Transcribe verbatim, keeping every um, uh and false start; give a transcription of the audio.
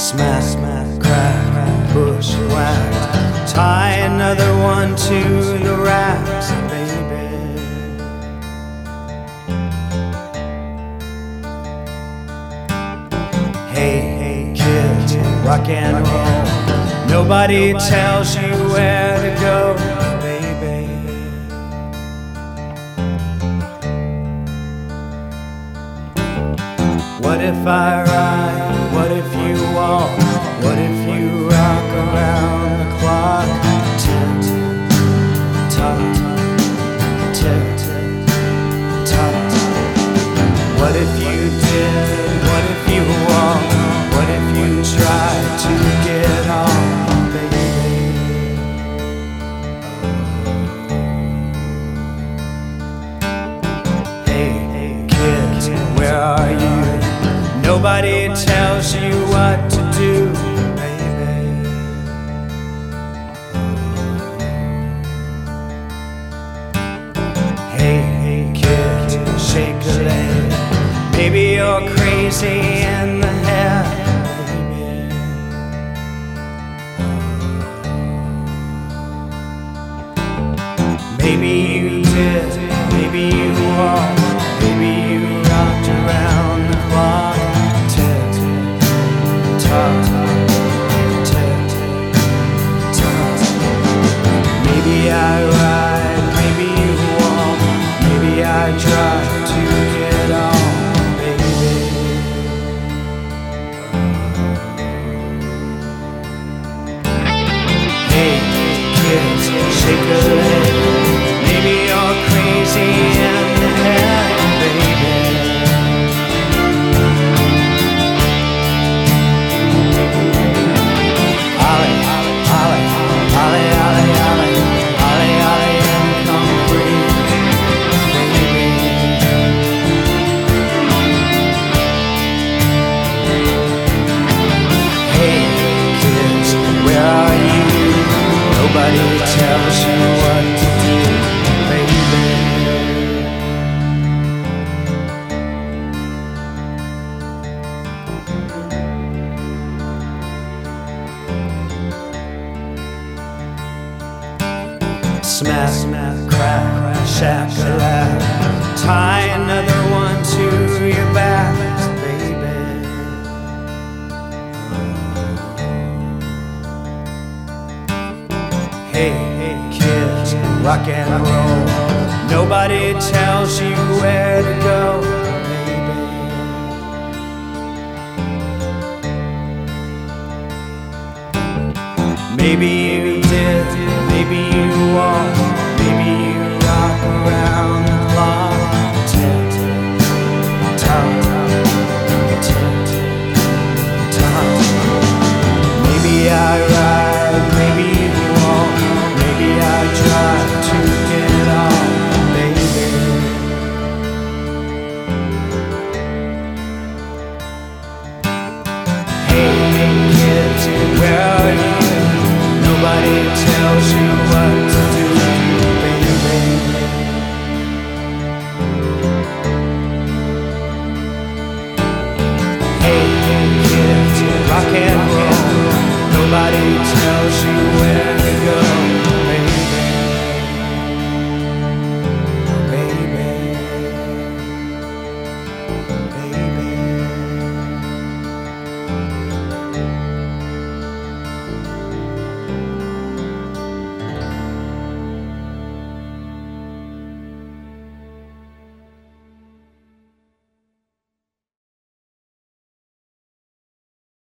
Smack, smack, crack, bushwhacked. Tie another one to the racks, baby. Hey, hey, kids, rock and roll. Nobody tells you where to go, baby. What if I ride? What if you walk? What if you rock around the clock? Tick, tock, tick, tock. What if you did? What if you walk? What if you tried to get on, baby? Hey, hey, kids, where are you? Nobody tells you what to do, baby. Hey, hey, kid, shake a leg. Maybe you're crazy in the head, baby. Maybe you did, maybe you walked, maybe you rocked around the clock. Maybe I ride, maybe you walk, maybe I try to get on, baby. Hey, kids, shake a leg. Maybe you're crazy in the head, baby. Ollie, Ollie, Ollie, Ollie, Ollie. Nobody tells you what to do, baby. Smack, smack, crack, shack-a-lack. Tie another one to your back, baby. Hey, hey, kids, rock and roll. Nobody tells you where to go, baby. Maybe you did, maybe you walked, maybe you rock around the clock. Tick, tock, tick, tock. Maybe I ride, maybe you walk. Maybe I try to get on, baby. Hey, hey, kids, where are you? Nobody tells you what to do, baby. Hey, hey, kids, rock and roll. Nobody tells you